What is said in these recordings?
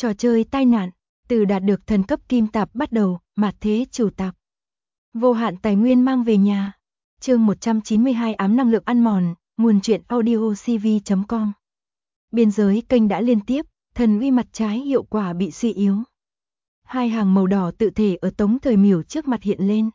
Trò chơi tai nạn, từ đạt được thần cấp kim tạp bắt đầu, mạt thế chủ tạp. Vô hạn tài nguyên mang về nhà. Chương 192 ám năng lượng ăn mòn, nguồn truyện audiocv.com. Biên giới kênh đã liên tiếp, thần uy mặt trái hiệu quả bị suy yếu. Hai hàng màu đỏ tự thể ở Tống Thời Miểu trước mặt hiện lên.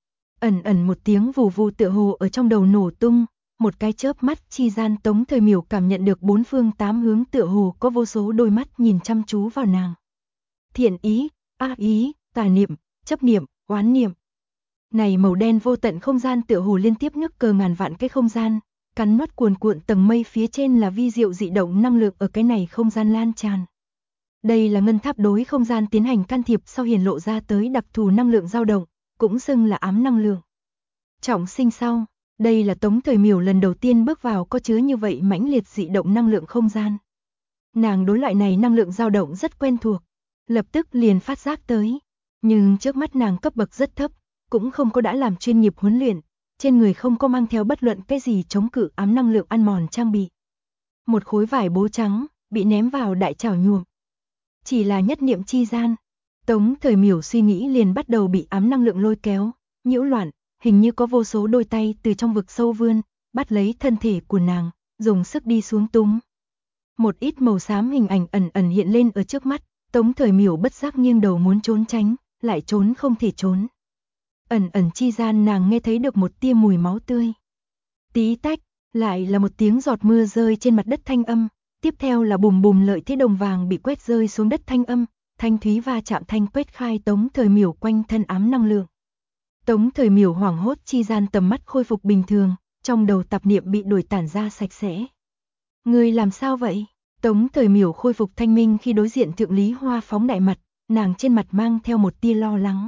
Ẩn ẩn một tiếng vù vù tựa hồ ở trong đầu nổ tung, một cái chớp mắt chi gian Tống Thời Miểu cảm nhận được bốn phương tám hướng tựa hồ có vô số đôi mắt nhìn chăm chú vào nàng. Thiện ý, ác ý, tà niệm, chấp niệm, oán niệm. Này màu đen vô tận không gian tựa hồ liên tiếp nước cờ ngàn vạn cái không gian, cắn nuốt cuồn cuộn tầng mây phía trên là vi diệu dị động năng lượng ở cái này không gian lan tràn. Đây là ngân tháp đối không gian tiến hành can thiệp sau hiển lộ ra tới đặc thù năng lượng dao động, cũng xưng là ám năng lượng. Trọng sinh sau, đây là Tống Thời Miểu lần đầu tiên bước vào có chứa như vậy mãnh liệt dị động năng lượng không gian. Nàng đối loại này năng lượng dao động rất quen thuộc, lập tức liền phát giác tới, nhưng trước mắt nàng cấp bậc rất thấp, cũng không có đã làm chuyên nghiệp huấn luyện, trên người không có mang theo bất luận cái gì chống cự ám năng lượng ăn mòn trang bị. Một khối vải bố trắng bị ném vào đại chảo nhuộm. Chỉ là nhất niệm chi gian, Tống Thời Miểu suy nghĩ liền bắt đầu bị ám năng lượng lôi kéo, nhiễu loạn, hình như có vô số đôi tay từ trong vực sâu vươn, bắt lấy thân thể của nàng, dùng sức đi xuống túm. Một ít màu xám hình ảnh ẩn ẩn hiện lên ở trước mắt, Tống Thời Miểu bất giác nghiêng đầu muốn trốn tránh, lại trốn không thể trốn. Ẩn ẩn chi gian nàng nghe thấy được một tia mùi máu tươi. Tí tách, lại là một tiếng giọt mưa rơi trên mặt đất thanh âm, tiếp theo là bùm bùm lợi thế đồng vàng bị quét rơi xuống đất thanh âm, thanh thúy va chạm thanh quét khai Tống Thời Miểu quanh thân ám năng lượng. Tống Thời Miểu hoảng hốt chi gian tầm mắt khôi phục bình thường, trong đầu tạp niệm bị đuổi tản ra sạch sẽ. Ngươi làm sao vậy? Tống Thời Miểu khôi phục thanh minh khi đối diện Thượng Lý Hoa phóng đại mặt, nàng trên mặt mang theo một tia lo lắng.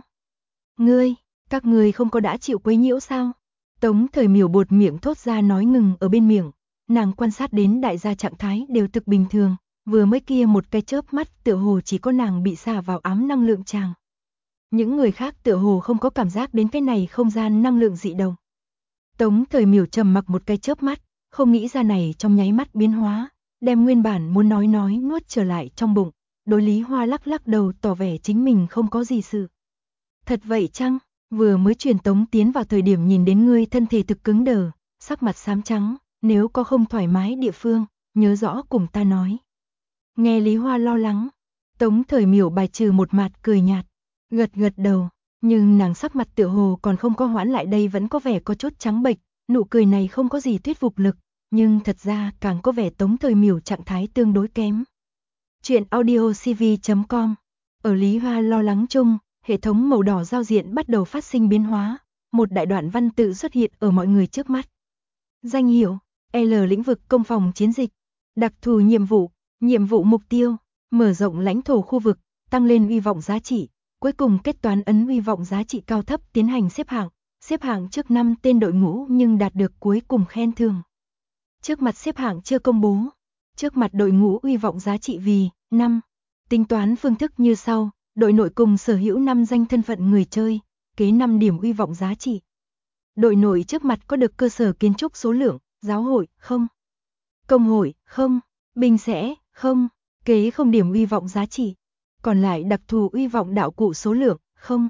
Các ngươi không có đã chịu quấy nhiễu sao? Tống Thời Miểu buột miệng thốt ra nói ngừng ở bên miệng, nàng quan sát đến đại gia trạng thái đều thực bình thường, vừa mới kia một cái chớp mắt tựa hồ chỉ có nàng bị xả vào ám năng lượng tràng. Những người khác tựa hồ không có cảm giác đến cái này không gian năng lượng dị động. Tống Thời Miểu trầm mặc một cái chớp mắt, không nghĩ ra này trong nháy mắt biến hóa, đem nguyên bản muốn nói nuốt trở lại trong bụng, đối Lý Hoa lắc lắc đầu tỏ vẻ chính mình không có gì sự. Thật vậy chăng? Vừa mới truyền tống tiến vào thời điểm nhìn đến ngươi thân thể thực cứng đờ, sắc mặt xám trắng, nếu có không thoải mái địa phương, nhớ rõ cùng ta nói. Nghe Lý Hoa lo lắng, Tống Thời Miểu bài trừ một mặt cười nhạt, gật đầu, nhưng nàng sắc mặt tựa hồ còn không có hoãn lại đây vẫn có vẻ có chút trắng bệch, nụ cười này không có gì thuyết phục lực, nhưng thật ra càng có vẻ Tống Thời Miểu trạng thái tương đối kém. Chuyện audiocv.com. Ở Lý Hoa lo lắng chung, hệ thống màu đỏ giao diện bắt đầu phát sinh biến hóa, một đại đoạn văn tự xuất hiện ở mọi người trước mắt. Danh hiệu, L lĩnh vực công phòng chiến dịch, đặc thù nhiệm vụ mục tiêu, mở rộng lãnh thổ khu vực, tăng lên uy vọng giá trị, cuối cùng kết toán ấn uy vọng giá trị cao thấp tiến hành xếp hạng trước 5 tên đội ngũ nhưng đạt được cuối cùng khen thưởng. Trước mặt xếp hạng chưa công bố, trước mặt đội ngũ uy vọng giá trị vì 5. Tính toán phương thức như sau. Đội nội cùng sở hữu 5 danh thân phận người chơi, kế 5 điểm uy vọng giá trị. Đội nội trước mặt có được cơ sở kiến trúc số lượng, giáo hội, không. Công hội, không. Binh sẽ, không. Kế 0 điểm uy vọng giá trị. Còn lại đặc thù uy vọng đạo cụ số lượng, không.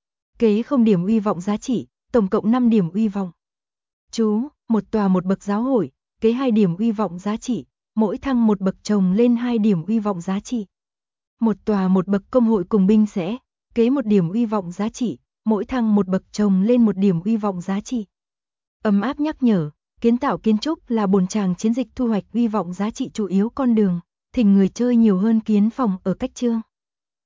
Kế 0 điểm uy vọng giá trị, tổng cộng 5 điểm uy vọng. Chú, một tòa một bậc giáo hội, kế 2 điểm uy vọng giá trị, mỗi thăng một bậc chồng lên 2 điểm uy vọng giá trị. Một tòa một bậc công hội cùng binh sẽ, kế 1 điểm uy vọng giá trị, mỗi thăng một bậc chồng lên 1 điểm uy vọng giá trị. Ấm áp nhắc nhở, kiến tạo kiến trúc là bổn tràng chiến dịch thu hoạch uy vọng giá trị chủ yếu con đường, thỉnh người chơi nhiều hơn kiến phòng ở cách chương.